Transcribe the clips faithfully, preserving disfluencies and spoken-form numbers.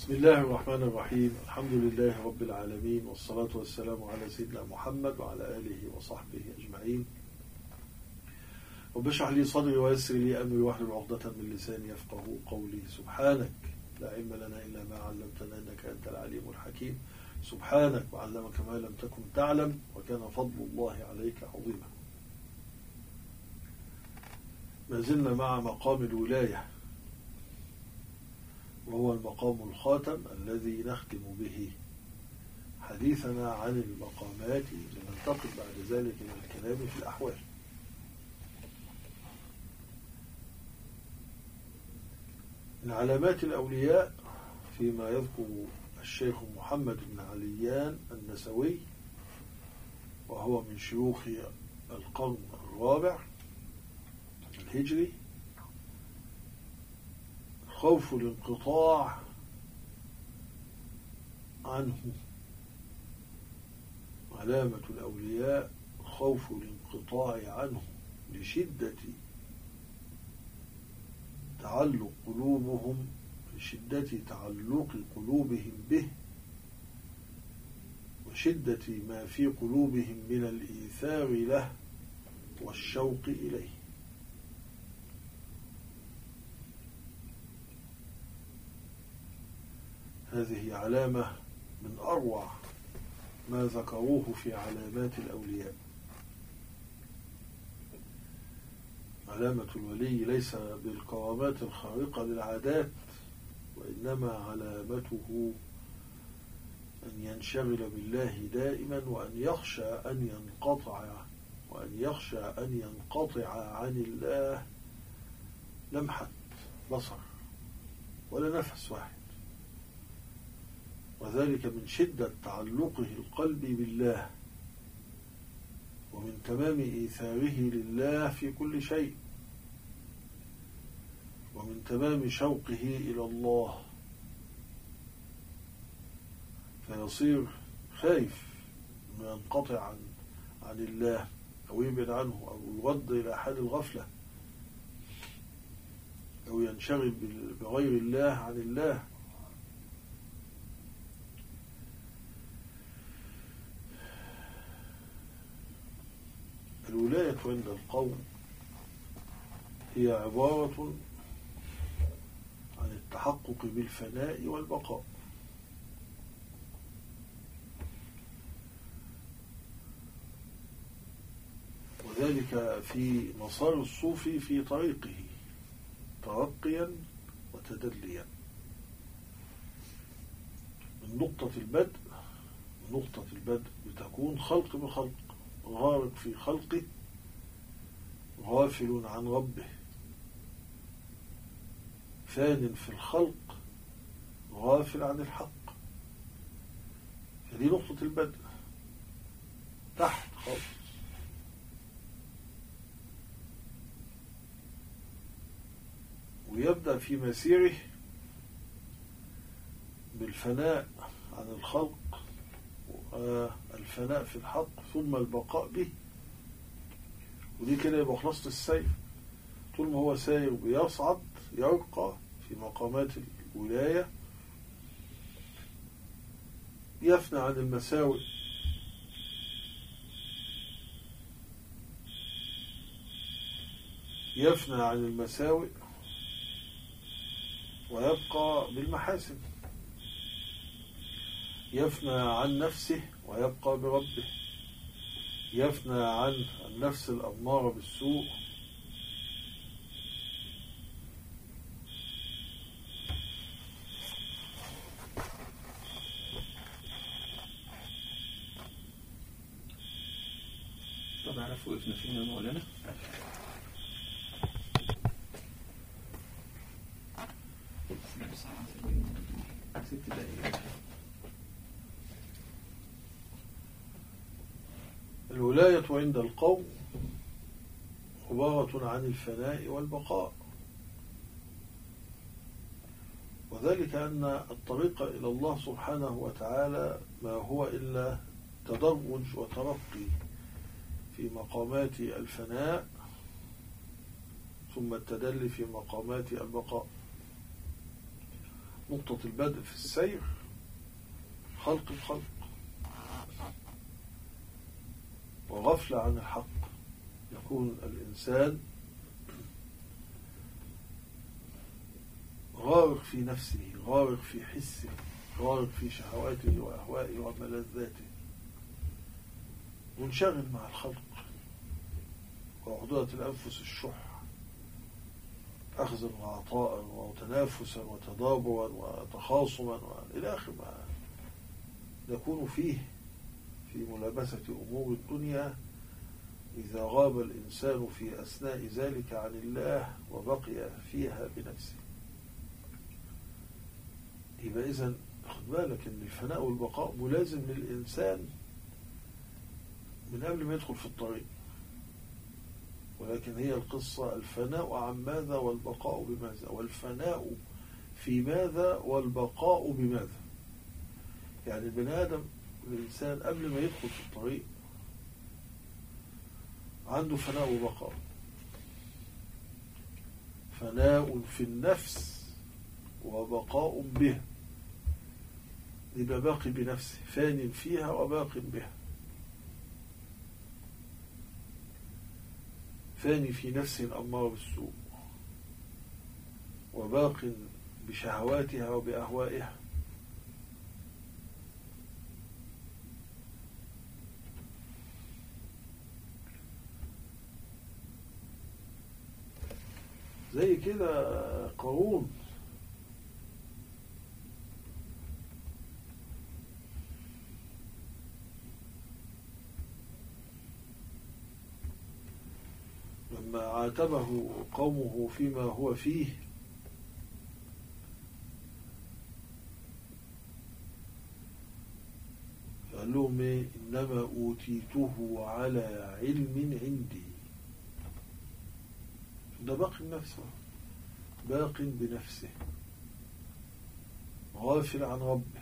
بسم الله الرحمن الرحيم. الحمد لله رب العالمين، والصلاة والسلام على سيدنا محمد وعلى آله وصحبه أجمعين. رب اشرح لي صدري ويسر لي أمري واحلل عقدة من لساني يفقهوا قولي. سبحانك لا علم لنا إلا ما علمتنا إنك أنت العليم الحكيم. سبحانك وعلمك ما لم تكن تعلم وكان فضل الله عليك عظيما. ما زلنا مع مقام الولاية، وهو المقام الخاتم الذي نختم به حديثنا عن المقامات، لننتقل بعد ذلك إلى الكلام في الأحوال. من علامات الأولياء فيما يذكر الشيخ محمد بن عليان النسوي، وهو من شيوخ القرن الرابع الهجري، خوف الانقطاع عنه. علامة الأولياء خوف الانقطاع عنه لشدة تعلق قلوبهم لشدة تعلق قلوبهم به، وشدة ما في قلوبهم من الإيثار له والشوق إليه. هذه علامة من أروع ما ذكروه في علامات الأولياء. علامة الولي ليس بالكرامات الخارقة للعادات، وإنما علامته أن ينشغل بالله دائما، وأن يخشى أن ينقطع وأن يخشى أن ينقطع عن الله لمحة بصر ولا نفس واحد، وذلك من شدة تعلقه القلبي بالله، ومن تمام إيثاره لله في كل شيء، ومن تمام شوقه إلى الله، فيصير خايف أنه ينقطع عن, عن الله أو يبعد عنه أو يرد إلى حال الغفلة أو ينشغل بغير الله عن الله. الولاية عند القوم هي عبارة عن التحقق بالفناء والبقاء، وذلك في مسار الصوفي في طريقه ترقيا وتدليا، من نقطة البدء من نقطة البدء بتكون خلق بخلق، غارق في خلقه، غافل عن ربه، فان في الخلق، غافل عن الحق. هذه نقطة البدء تحت خالص. ويبدأ في مسيره بالفناء عن الخلق، الفناء في الحق، ثم البقاء به. ودي كده يبقى خلاصة السير. طول ما هو ساير بيصعد يرقى في مقامات الولاية، يفنى عن المساوئ، يفنى عن المساوئ ويبقى بالمحاسن، يفنى عن نفسه ويبقى بربه، يفنى عن النفس الأمارة بالسوء، طب عرفوا وقفنا فين يا مولانا؟ ست دقائق. الولاية عند القوم عبارة عن الفناء والبقاء، وذلك أن الطريق إلى الله سبحانه وتعالى ما هو إلا تدرج وترقي في مقامات الفناء، ثم التدلي في مقامات البقاء. نقطة البدء في السير خلق الخلق وغفلة عن الحق، يكون الإنسان غارق في نفسه، غارق في حسه، غارق في شهواته وأهوائه وملذاته، منشغل مع الخلق وعضلة الأنفس الشح، أخذا وعطاء وتنافسا وتدابرا وتخاصما إلى آخر ما نكون فيه في ملابسة أمور الدنيا إذا غاب الإنسان في أثناء ذلك عن الله وبقي فيها بنفسه. يبقى إذن خد بالك إن الفناء والبقاء ملازم للإنسان من قبل ما يدخل في الطريق، ولكن هي القصة الفناء عن ماذا والبقاء بماذا، والفناء في ماذا والبقاء بماذا. يعني البني آدم الإنسان قبل ما يدخل في الطريق عنده فناء وبقاء، فناء في النفس وبقاء به، يبقى باقي بنفسه، فان فيها وباق بها، فاني في نفسه الأمارة بالسوء وباق بشهواتها وبأهوائها. زي كده قارون، لما عاتبه قومه فيما هو فيه قال لهم إيه؟ إنما أوتيته على علم عندي. ده باقي بنفسه، باق بنفسه، غافل عن ربه.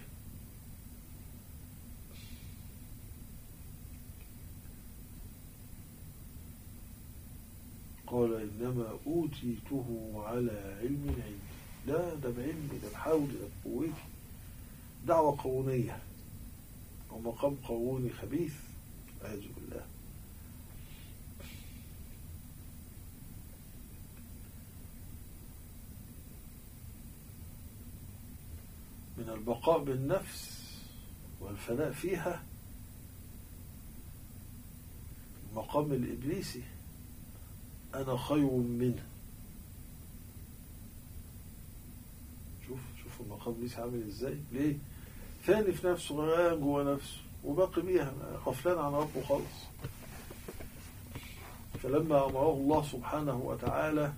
قال إنما أوتيته على علم عندي. لا ده بعلمي، ده بحاول، ده بقوتي. دعوة قارونية ومقام قاروني خبيث أعوذ بالله. من البقاء بالنفس والفناء فيها المقام الإبليسي، أنا خير منه. شوف شوف المقام الإبليسي عامل إزاي. ليه؟ ثاني في نفسه، غيان جوه نفسه وباقي بيها، غفلان عن ربه خالص. فلما أمره الله سبحانه وتعالى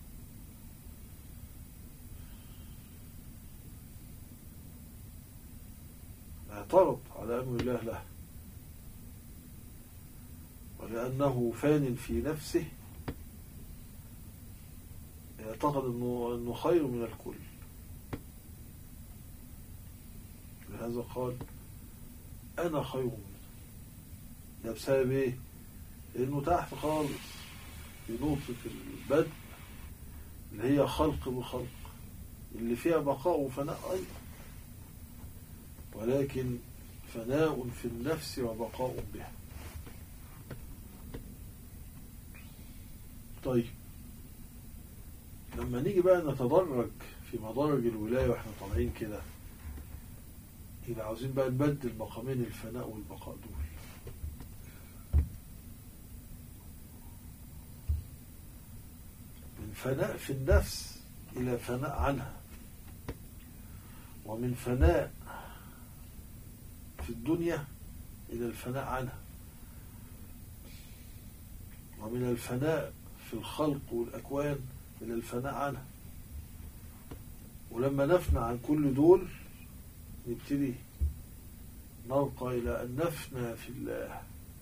اعترض على أمر الله له، ولأنه فان في نفسه يعتقد أنه, أنه خير من الكل. لهذا قال أنا خير منه. ده بسبب إيه؟ لأنه تحت خالص في نقطة البدء اللي هي خلق بخلق، اللي فيها بقاء وفناء أيضا، ولكن فناء في النفس وبقاء بها. طيب لما نيجي بقى نتدرج في مدارج الولاية واحنا طالعين كده، يبقى عاوزين بقى نبدل مقامين الفناء والبقاء دول. من فناء في النفس إلى فناء عنها، ومن فناء في الدنيا إلى الفناء عنها، ومن الفناء في الخلق والأكوان إلى الفناء عنها. ولما نفنى عن كل دول نبتدي نرقى إلى أن نفنى في الله.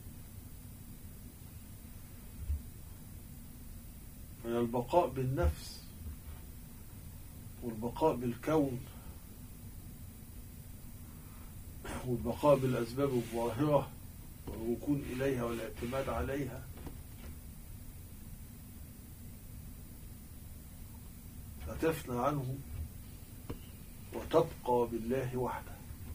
من البقاء بالنفس والبقاء بالكون والبقاء بالأسباب الظاهرة والركون إليها والاعتماد عليها، فتفنى عنه وتبقى بالله وحده.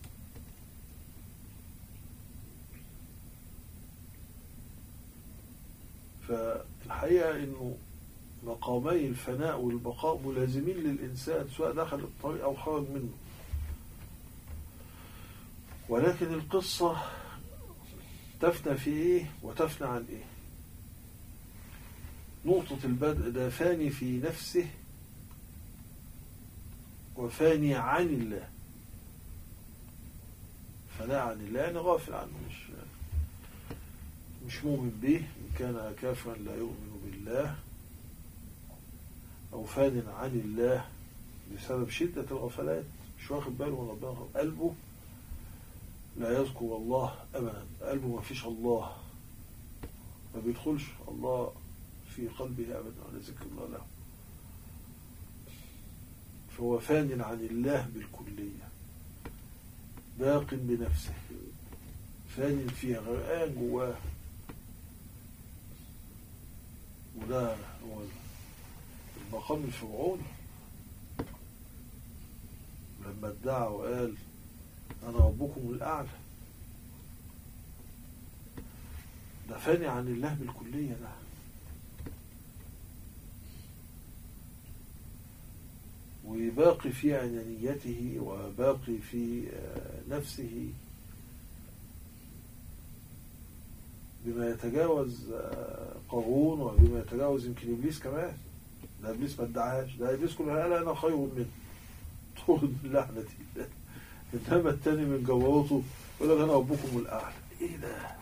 فالحقيقة إنه مقامي الفناء والبقاء ملازمين للإنسان سواء دخل الطريق أو خرج منه. ولكن القصة تفنى في إيه وتفنى عن إيه؟ نقطة البدء ده فاني في نفسه وفاني عن الله. فناء عن الله يعني غافل عنه، مش مش مؤمن به، إن كان كافرا لا يؤمن بالله، أو فان عن الله بسبب شدة الغفلات، مش واخد باله من ربنا، قلبه لا يذكر الله أبدا، قلبه ما فيش الله، ما بيدخلش الله في قلبه أبدا ولا ذكر الله له. فهو فان عن الله بالكلية، باق بنفسه، فان فيها، غرقان جواه. وده هو المقام الفرعوني لما ادعى وقال أنا ربكم الأعلى. ده فاني عن الله بالكلية ده. وباقي في أنانيته وباقي في نفسه بما يتجاوز قارون وبما يتجاوز يمكن إبليس كمان. ده إبليس ما ادعاش، ده إبليس كلها قال أنا خير منه طول اللعنة دي. إنما التاني من جواته يقول لك أنا ربكم الأعلى. إيه ده؟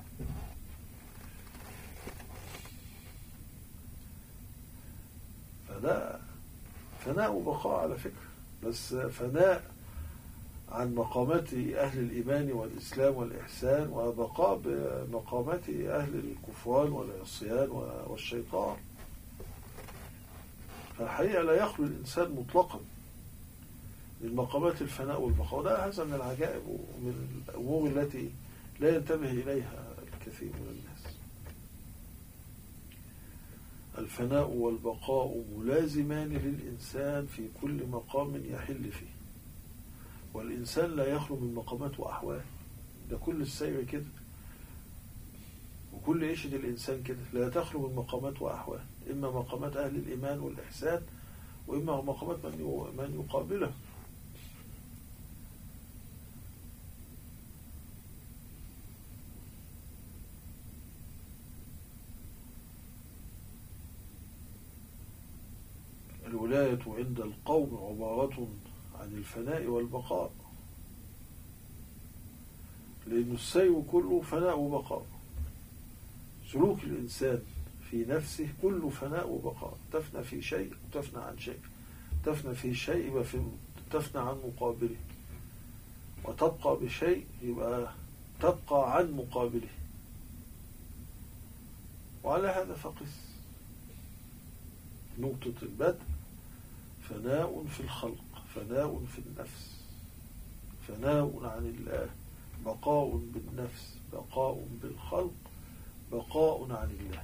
فده فناء وبقاء على فكرة، بس فناء عن مقامات أهل الإيمان والإسلام والإحسان، وبقاء بمقامات أهل الكفران والعصيان والشيطان. فالحقيقة لا يخلو الإنسان مطلقا من مقامات الفناء والبقاء. ده هذا من العجائب ومن الأمور التي لا ينتبه إليها الكثير من الناس. الفناء والبقاء ملازمان للإنسان في كل مقام يحل فيه، والإنسان لا يخلو من مقامات وأحوال. ده كل السير كده، وكل عيشة الإنسان كده، لا تخلو من مقامات وأحوال، إما مقامات أهل الإيمان والإحسان، وإما مقامات من يقابله. الولاية عند القوم عبارة عن الفناء والبقاء، لأن السير كله فناء وبقاء. سلوك الإنسان في نفسه كله فناء وبقاء، تفنى في شيء وتفنى عن شيء، تفنى في شيء يبقى في تفنى عن مقابله، وتبقى بشيء يبقى تبقى عن مقابله. وعلى هذا فقس. نقطة البدء فناء في الخلق، فناء في النفس، فناء عن الله، بقاء بالنفس، بقاء بالخلق، بقاء عن الله،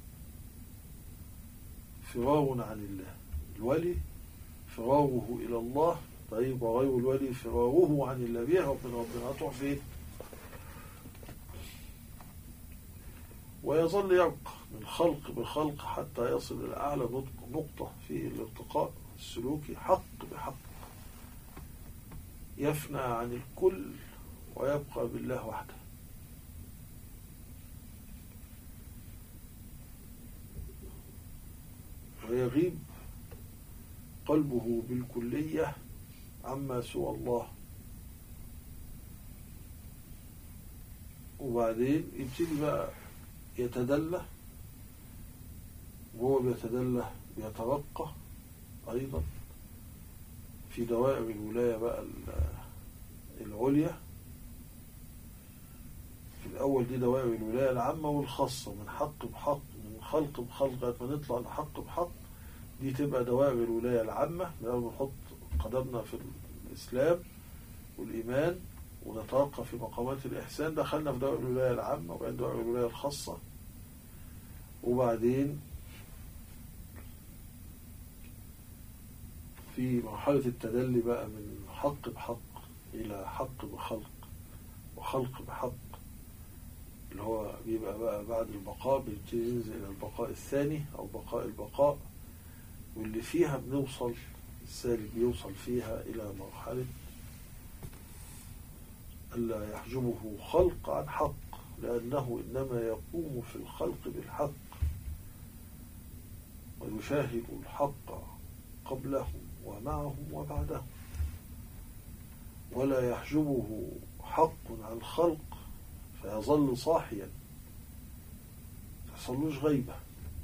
فرار عن الله. الولي فراره إلى الله، طيب وغير الولي فراره عن الله، بيهرب من ربنا، هتروح فين؟ ويظل يبقى من خلق بخلق حتى يصل إلى أعلى نقطة في الارتقاء السلوكي، حق بحق، يفنى عن الكل ويبقى بالله وحده. ويغيب قلبه بالكلية عما سوى الله. وبعدين يبتدي بقى يتدلى، وهو بيتدلى بيترقى أيضا في دوائر الولاية بقى العليا. في الأول دي دوائر الولاية العامة والخاصة، من حق بحق، من خلق بخلق، ما نطلع لحق بحق. دي تبقى دوائر الولاية العامة، من أول ما نحط قدمنا في الإسلام والإيمان ونترقى في مقامات الإحسان، دخلنا في دوائر الولاية العامة، وبعدين دوائر الولاية الخاصة، وبعدين في مرحلة التدلي بقى من حق بحق إلى حق بخلق وخلق بحق، اللي هو بيبقى بقى بعد البقاء بيبتدي ينزل إلى البقاء الثاني أو بقاء البقاء، واللي فيها بنوصل السالك بيوصل فيها إلى مرحلة ألا يحجبه خلق عن حق، لأنه إنما يقوم في الخلق بالحق ويشاهد الحق قبلهم ومعهم وبعدهم، ولا يحجبه حق عن الخلق فيظل صاحيا فيصلوش غيبة،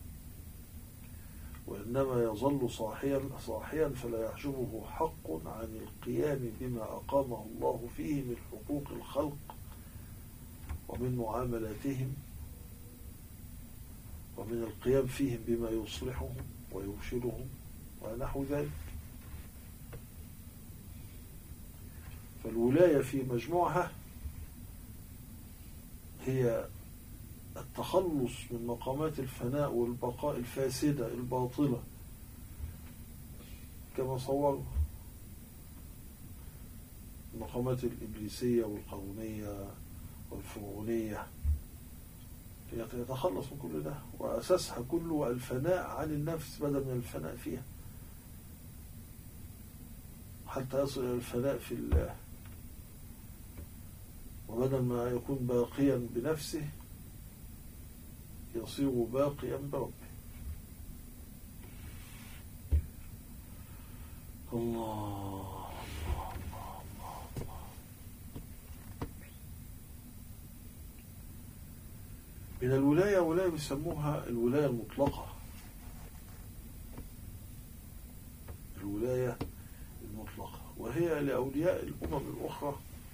وإنما يظل صاحيا صاحيا فلا يحجبه حق عن القيام بما أقامه الله فيه من حقوق الخلق ومن معاملاتهم ومن القيام فيهم بما يصلحهم ويرشدهم ونحو ذلك. فالولاية في مجموعها هي التخلص من مقامات الفناء والبقاء الفاسدة الباطلة كما صوروا المقامات الإبليسية والقومية والفرعونية، يتخلص من كل ده، وأساسها كله الفناء عن النفس بدل من الفناء فيها، حتى يصل إلى الفناء في الله، وبدل ما يكون باقيا بنفسه يصير باقيا بربه. الله الله الله الله. من الولاية ولاية بيسموها الولاية المطلقة، الولاية المطلقة، وهي لأولياء الأمم الأخرى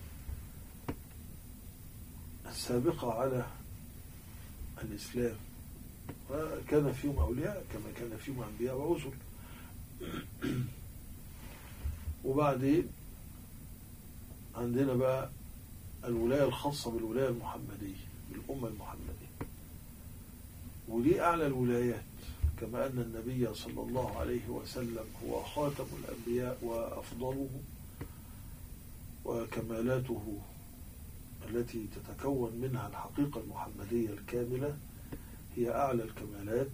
السابقة على الإسلام، وكان فيهم أولياء كما كان فيهم أنبياء ورسل. وبعدين عندنا بقى الولاية الخاصة بالولاية المحمدية، بالأمة المحمدية، ودي أعلى الولايات، كما أن النبي صلى الله عليه وسلم هو خاتم الأنبياء وأفضلهم، وكمالاته التي تتكون منها الحقيقة المحمدية الكاملة هي أعلى الكمالات،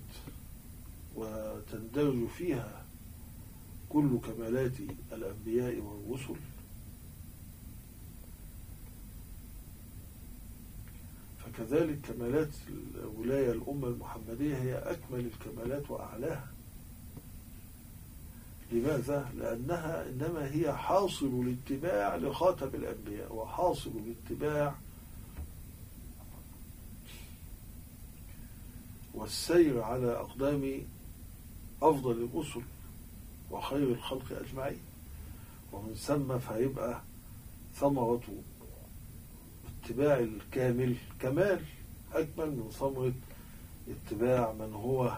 وتندرج فيها كل كمالات الأنبياء والرسل. فكذلك كمالات الولاية الأمة المحمدية هي أكمل الكمالات وأعلاها. لماذا؟ لأنها إنما هي حاصل الاتباع لخاتم الأنبياء، وحاصل الاتباع والسير على أقدام أفضل الرسل وخير الخلق أجمعين، ومن ثم فيبقى ثمرة اتباع الكامل كمال أكمل من ثمرة اتباع من هو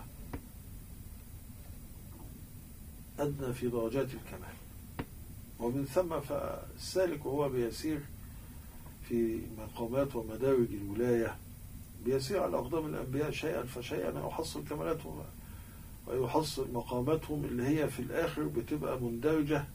أدنى في درجات الكمال. ومن ثم فالسالك وهو بيسير في مقامات ومدارج الولاية بيسير على أقدام الأنبياء شيئا فشيئا يحصل كمالاتهم ويحصل مقاماتهم اللي هي في الآخر بتبقى مندرجة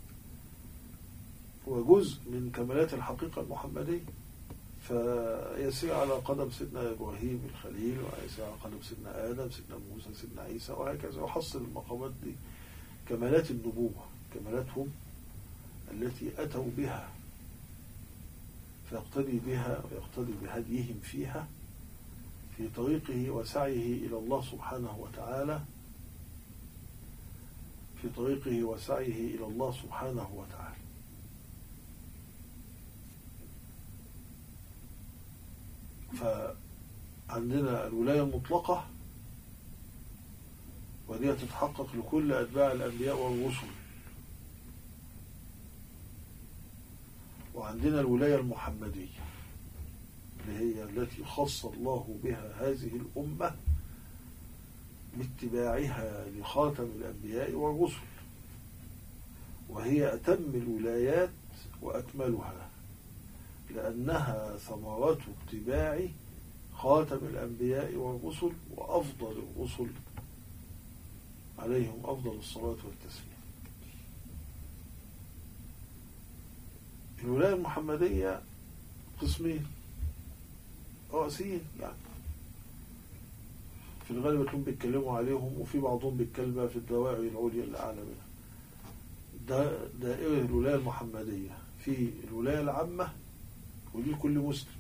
وجزء من كمالات الحقيقة المحمدية. فيسير على قدم سيدنا إبراهيم الخليل، ويسير على قدم سيدنا آدم، سيدنا موسى، سيدنا عيسى، وهكذا يحصل المقامات دي كمالات النبوة، كمالاتهم التي أتوا بها، فيقتدي بها ويقتدي بهديهم فيها في طريقه وسعيه إلى الله سبحانه وتعالى، في طريقه وسعيه إلى الله سبحانه وتعالى. فعندنا الولاية المطلقة، ودي تتحقق لكل أتباع الأنبياء والرسل. وعندنا الولاية المحمدية اللي هي التي خص الله بها هذه الأمة باتباعها لخاتم الأنبياء والرسل، وهي أتم الولايات وأكملها، لأنها ثمرة اتباع خاتم الأنبياء والرسل وأفضل الرسل عليهم أفضل الصلاة والتسليم. الولاية المحمدية قسمين رئيسيين، يعني في الغالب يكون بيتكلموا عليهم، وفي بعضهم بيتكلم في الدواعي العليا اللي أعلى منها. ده دائرة الولاية المحمدية، في الولاية العامة ودي لكل مسلم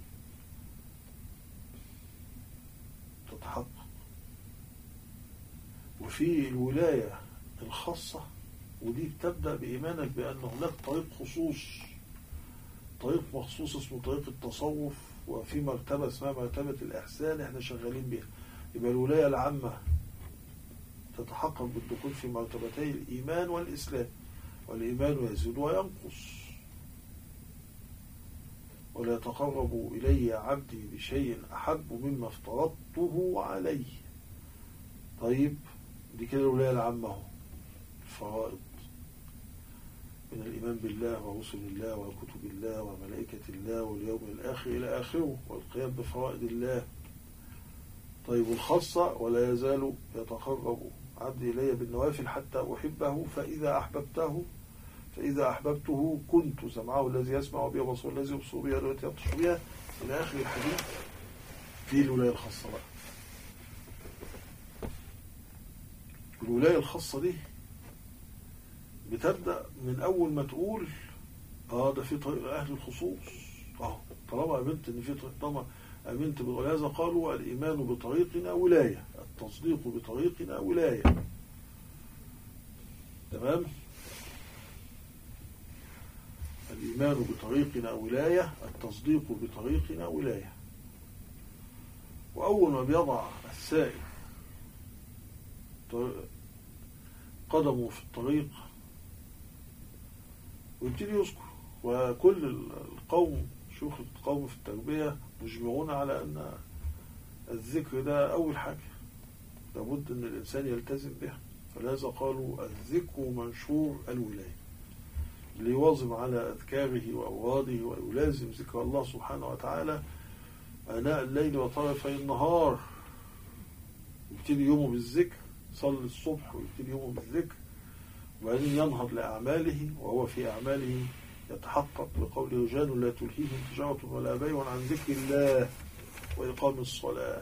تتحقق، وفي الولاية الخاصة ودي بتبدأ بإيمانك بأن هناك طريق خصوص، طريق مخصوص اسمه طريق التصوف، وفي مرتبة اسمها مرتبة الإحسان احنا شغالين بها. يبقى الولاية العامة تتحقق بالدخول في مرتبتي الإيمان والإسلام، والإيمان يزيد وينقص، ولا يتقرب إلي عبدي بشيء أحب مما افترضته عليه. طيب دي كده الولاية العامة، الفرائض من الإيمان بالله ورسل الله وكتب الله وملائكة الله واليوم الآخر إلى آخره، والقيام بفرائض الله. طيب الخاصة ولا يزال يتقرب عبدي إلي بالنوافل حتى أحبه، فإذا أحببته فإذا أحببته كنت سمعه الذي يسمع به وبصره الذي يبصر به والتي يبطش بها إلى آخر الحديث. دي الولاية الخاصة بقى. الولاية الخاصة دي بتبدأ من أول ما تقول اه ده في طريق أهل الخصوص، اه طالما أمنت إن في طريق، طالما أمنت بالغلاية قالوا الإيمان بطريقنا ولاية، التصديق بطريقنا ولاية. تمام؟ الإيمان بطريقنا ولاية، التصديق بطريقنا ولاية. وأول ما بيضع السائل قدمه في الطريق ويبتدي يذكر، وكل القوم شيوخ القوم في التربية يجمعون على أن الذكر ده أول حاجة لابد أن الإنسان يلتزم بها، فلذا قالوا الذكر منشور الولاية، اللي يواظب على أذكاره وأوراده ويلازم ذكر الله سبحانه وتعالى آناء الليل وطرفي النهار، يبتدي يومه بالذكر، صلي الصبح ويبتدي يومه بالذكر، وبعدين ينهض لأعماله وهو في أعماله يتحقق بقول رجال لا تلهيهم تجارة ولا بيع عن ذكر الله وإقام الصلاة.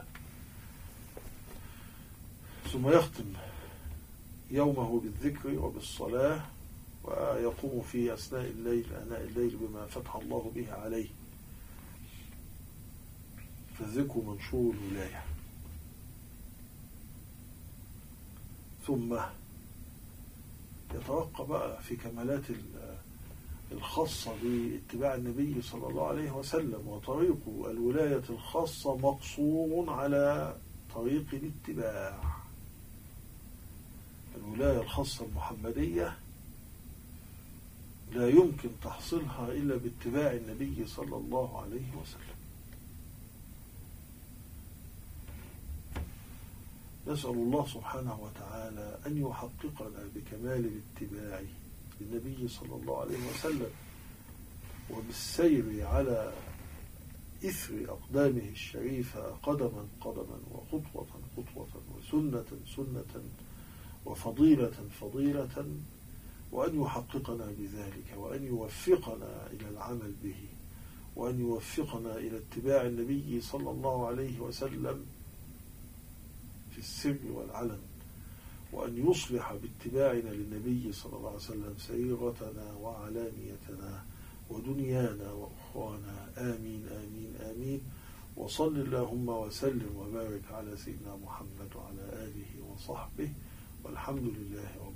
ثم يختم يومه بالذكر وبالصلاة، ويقوم في أثناء الليل آناء الليل بما فتح الله به عليه. فالذكر منشور الولاية. ثم يتوقع بقى في كمالات الخاصة باتباع النبي صلى الله عليه وسلم، وطريق الولاية الخاصة مقصور على طريق الاتباع. الولاية الخاصة المحمدية لا يمكن تحصيلها إلا باتباع النبي صلى الله عليه وسلم. نسأل الله سبحانه وتعالى أن يحققنا بكمال الاتباع للنبي صلى الله عليه وسلم، وبالسير على إثر أقدامه الشريفة قدما قدما وخطوة خطوة وسنة سنة وفضيلة فضيلة، وأن يحققنا بذلك، وأن يوفقنا إلى العمل به، وأن يوفقنا إلى اتباع النبي صلى الله عليه وسلم في السر والعلن، وأن يصلح باتباعنا للنبي صلى الله عليه وسلم سيرتنا وعلانيتنا ودنيانا وأخرانا. آمين آمين آمين. وصل اللهم وسلم وبارك على سيدنا محمد وعلى آله وصحبه، والحمد لله.